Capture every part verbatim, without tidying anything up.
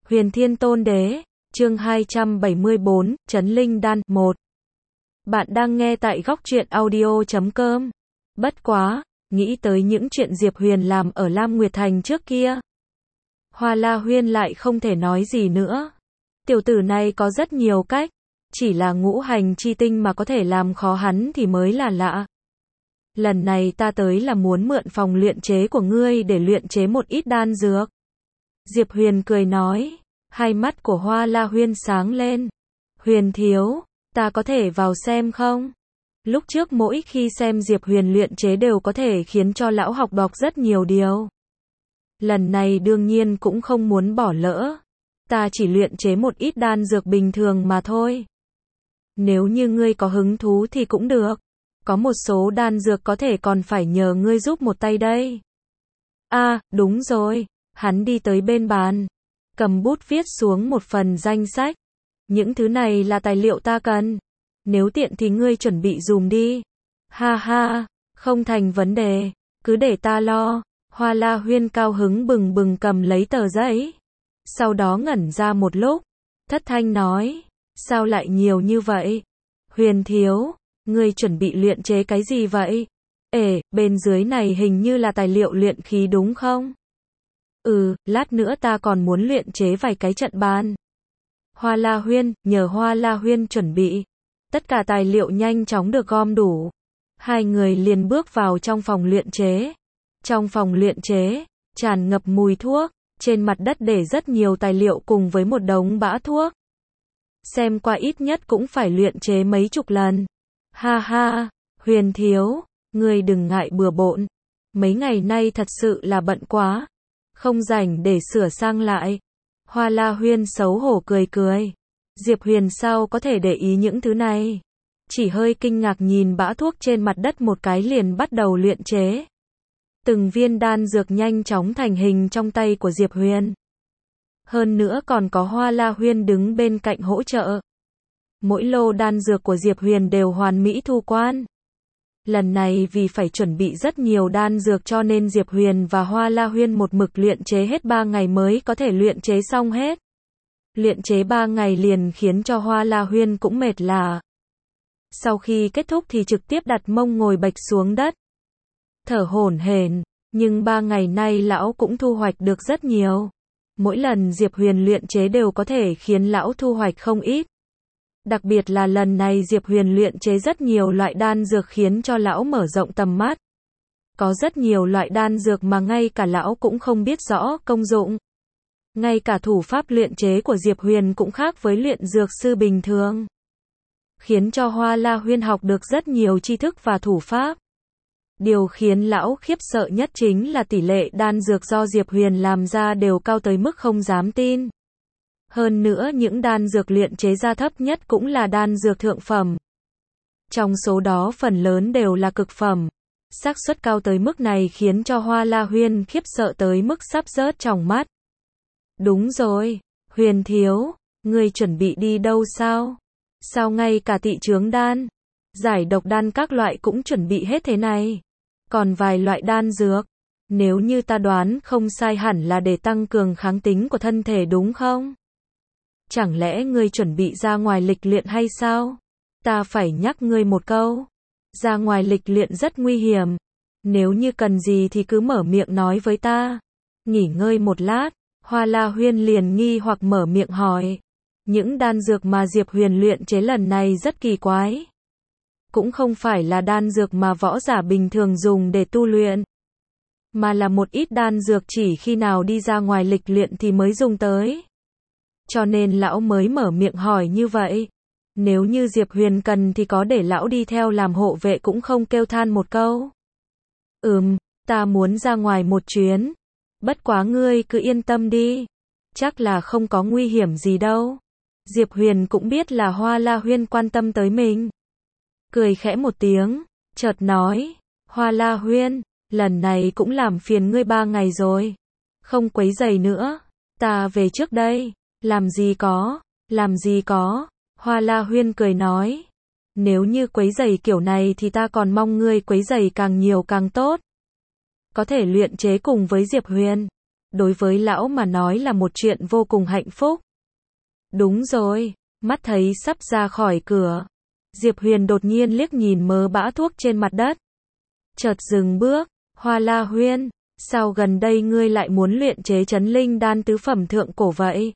Huyền Thiên Tôn Đế, chương hai trăm bảy mươi bốn, Trấn Linh Đan, một. Bạn đang nghe tại góc truyện audio chấm com. Bất quá, nghĩ tới những chuyện Diệp Huyền làm ở Lam Nguyệt Thành trước kia. Hoa La Huyên lại không thể nói gì nữa. Tiểu tử này có rất nhiều cách, chỉ là ngũ hành chi tinh mà có thể làm khó hắn thì mới là lạ. Lần này ta tới là muốn mượn phòng luyện chế của ngươi để luyện chế một ít đan dược. Diệp Huyền cười nói, hai mắt của Hoa La Huyên sáng lên. Huyền thiếu, ta có thể vào xem không? Lúc trước mỗi khi xem Diệp Huyền luyện chế đều có thể khiến cho lão học đọc rất nhiều điều. Lần này đương nhiên cũng không muốn bỏ lỡ. Ta chỉ luyện chế một ít đan dược bình thường mà thôi. Nếu như ngươi có hứng thú thì cũng được. Có một số đan dược có thể còn phải nhờ ngươi giúp một tay đây. À, đúng rồi. Hắn đi tới bên bàn, cầm bút viết xuống một phần danh sách. Những thứ này là tài liệu ta cần. Nếu tiện thì ngươi chuẩn bị dùm đi. Ha ha, không thành vấn đề, cứ để ta lo. Hoa La Huyên cao hứng bừng bừng cầm lấy tờ giấy. Sau đó ngẩn ra một lúc, thất thanh nói, sao lại nhiều như vậy? Huyền thiếu, ngươi chuẩn bị luyện chế cái gì vậy? Ê, bên dưới này hình như là tài liệu luyện khí đúng không? Ừ, lát nữa ta còn muốn luyện chế vài cái trận bàn. Hoa La Huyên, nhờ Hoa La Huyên chuẩn bị. Tất cả tài liệu nhanh chóng được gom đủ. Hai người liền bước vào trong phòng luyện chế. Trong phòng luyện chế, tràn ngập mùi thuốc, trên mặt đất để rất nhiều tài liệu cùng với một đống bã thuốc. Xem qua ít nhất cũng phải luyện chế mấy chục lần. Ha ha, Huyền thiếu, ngươi đừng ngại bừa bộn. Mấy ngày nay thật sự là bận quá. Không rảnh để sửa sang lại. Hoa La Huyên xấu hổ cười cười. Diệp Huyền sao có thể để ý những thứ này. Chỉ hơi kinh ngạc nhìn bã thuốc trên mặt đất một cái liền bắt đầu luyện chế. Từng viên đan dược nhanh chóng thành hình trong tay của Diệp Huyền. Hơn nữa còn có Hoa La Huyên đứng bên cạnh hỗ trợ. Mỗi lô đan dược của Diệp Huyền đều hoàn mỹ thu quan. Lần này vì phải chuẩn bị rất nhiều đan dược cho nên Diệp Huyền và Hoa La Huyên một mực luyện chế hết ba ngày mới có thể luyện chế xong hết. Luyện chế ba ngày liền khiến cho Hoa La Huyên cũng mệt lả. Sau khi kết thúc thì trực tiếp đặt mông ngồi bạch xuống đất. Thở hổn hển, nhưng ba ngày nay lão cũng thu hoạch được rất nhiều. Mỗi lần Diệp Huyền luyện chế đều có thể khiến lão thu hoạch không ít. Đặc biệt là lần này Diệp Huyền luyện chế rất nhiều loại đan dược khiến cho lão mở rộng tầm mắt. Có rất nhiều loại đan dược mà ngay cả lão cũng không biết rõ công dụng. Ngay cả thủ pháp luyện chế của Diệp Huyền cũng khác với luyện dược sư bình thường. Khiến cho Hoa La Huyên học được rất nhiều tri thức và thủ pháp. Điều khiến lão khiếp sợ nhất chính là tỷ lệ đan dược do Diệp Huyền làm ra đều cao tới mức không dám tin. Hơn nữa những đan dược luyện chế ra thấp nhất cũng là đan dược thượng phẩm. Trong số đó phần lớn đều là cực phẩm. Xác suất cao tới mức này khiến cho Hoa La Huyên khiếp sợ tới mức sắp rớt tròng mắt. Đúng rồi, Huyền thiếu, ngươi chuẩn bị đi đâu sao? Sao ngay cả tị chướng đan, giải độc đan các loại cũng chuẩn bị hết thế này? Còn vài loại đan dược, nếu như ta đoán không sai hẳn là để tăng cường kháng tính của thân thể đúng không? Chẳng lẽ ngươi chuẩn bị ra ngoài lịch luyện hay sao? Ta phải nhắc ngươi một câu. Ra ngoài lịch luyện rất nguy hiểm. Nếu như cần gì thì cứ mở miệng nói với ta. Nghỉ ngơi một lát, Hoa La Huyên liền nghi hoặc mở miệng hỏi. Những đan dược mà Diệp Huyền luyện chế lần này rất kỳ quái. Cũng không phải là đan dược mà võ giả bình thường dùng để tu luyện. Mà là một ít đan dược chỉ khi nào đi ra ngoài lịch luyện thì mới dùng tới. Cho nên lão mới mở miệng hỏi như vậy. Nếu như Diệp Huyền cần thì có để lão đi theo làm hộ vệ cũng không kêu than một câu. Ừm, ta muốn ra ngoài một chuyến. Bất quá ngươi cứ yên tâm đi. Chắc là không có nguy hiểm gì đâu. Diệp Huyền cũng biết là Hoa La Huyên quan tâm tới mình. Cười khẽ một tiếng, chợt nói, Hoa La Huyên, lần này cũng làm phiền ngươi ba ngày rồi. Không quấy rầy nữa, ta về trước đây. Làm gì có, làm gì có, Hoa La Huyên cười nói. Nếu như quấy rầy kiểu này thì ta còn mong ngươi quấy rầy càng nhiều càng tốt. Có thể luyện chế cùng với Diệp Huyền. đối với lão mà nói là một chuyện vô cùng hạnh phúc. Đúng rồi, mắt thấy sắp ra khỏi cửa, Diệp Huyền đột nhiên liếc nhìn mớ bã thuốc trên mặt đất. Chợt dừng bước, Hoa La Huyên, sao gần đây ngươi lại muốn luyện chế chấn linh đan tứ phẩm thượng cổ vậy?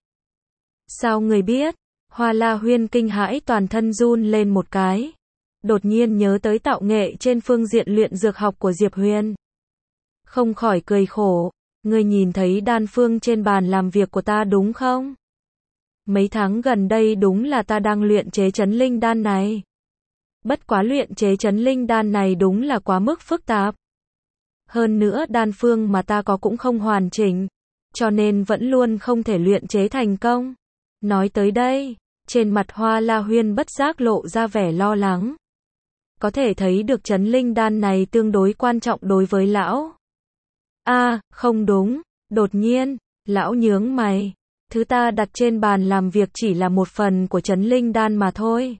Sao ngươi biết? Hoa La Huyên kinh hãi toàn thân run lên một cái. Đột nhiên nhớ tới tạo nghệ trên phương diện luyện dược học của Diệp Huyền. Không khỏi cười khổ, ngươi nhìn thấy đan phương trên bàn làm việc của ta đúng không? Mấy tháng gần đây đúng là ta đang luyện chế chấn linh đan này. Bất quá luyện chế chấn linh đan này đúng là quá mức phức tạp. Hơn nữa đan phương mà ta có cũng không hoàn chỉnh, cho nên vẫn luôn không thể luyện chế thành công. Nói tới đây, trên mặt Hoa La Huyên bất giác lộ ra vẻ lo lắng. Có thể thấy được chấn linh đan này tương đối quan trọng đối với lão. A, à, không đúng, đột nhiên, lão nhướng mày. Thứ ta đặt trên bàn làm việc chỉ là một phần của chấn linh đan mà thôi.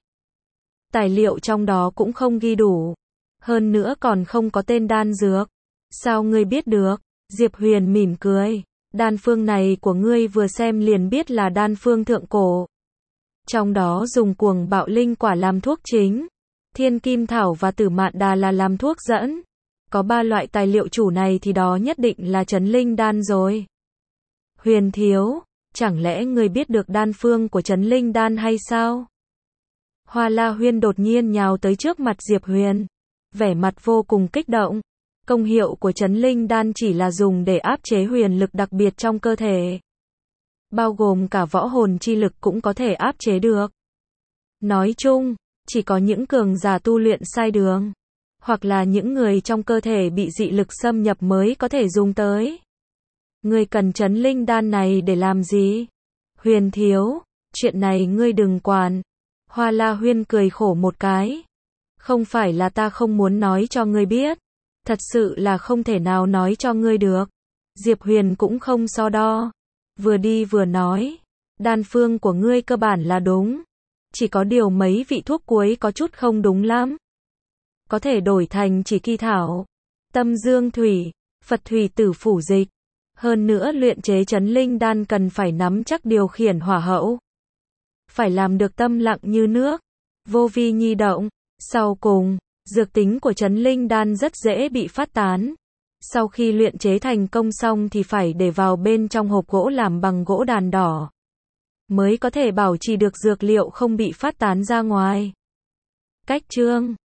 Tài liệu trong đó cũng không ghi đủ. Hơn nữa còn không có tên đan dược. Sao ngươi biết được? Diệp Huyền mỉm cười. Đan phương này của ngươi vừa xem liền biết là đan phương thượng cổ. Trong đó dùng cuồng bạo linh quả làm thuốc chính. Thiên kim thảo và tử mạn đà là làm thuốc dẫn. Có ba loại tài liệu chủ này thì đó nhất định là chấn linh đan rồi. Huyền thiếu, chẳng lẽ ngươi biết được đan phương của chấn linh đan hay sao? Hoa La Huyên đột nhiên nhào tới trước mặt Diệp Huyền. Vẻ mặt vô cùng kích động. Công hiệu của chấn linh đan chỉ là dùng để áp chế huyền lực đặc biệt trong cơ thể. Bao gồm cả võ hồn chi lực cũng có thể áp chế được. Nói chung, chỉ có những cường giả tu luyện sai đường, hoặc là những người trong cơ thể bị dị lực xâm nhập mới có thể dùng tới. Ngươi cần chấn linh đan này để làm gì? Huyền thiếu, chuyện này ngươi đừng quản. Hoa La Huyên cười khổ một cái. Không phải là ta không muốn nói cho ngươi biết. Thật sự là không thể nào nói cho ngươi được. Diệp Huyền cũng không so đo. Vừa đi vừa nói. Đan phương của ngươi cơ bản là đúng. Chỉ có điều mấy vị thuốc cuối có chút không đúng lắm. Có thể đổi thành chỉ kỳ thảo, tâm dương thủy, Phật thủy tử phủ dịch. Hơn nữa luyện chế chấn linh đan cần phải nắm chắc điều khiển hỏa hậu. Phải làm được tâm lặng như nước, vô vi nhi động. Sau cùng, dược tính của chấn linh đan rất dễ bị phát tán. Sau khi luyện chế thành công xong thì phải để vào bên trong hộp gỗ làm bằng gỗ đàn đỏ. Mới có thể bảo trì được dược liệu không bị phát tán ra ngoài. Cách chương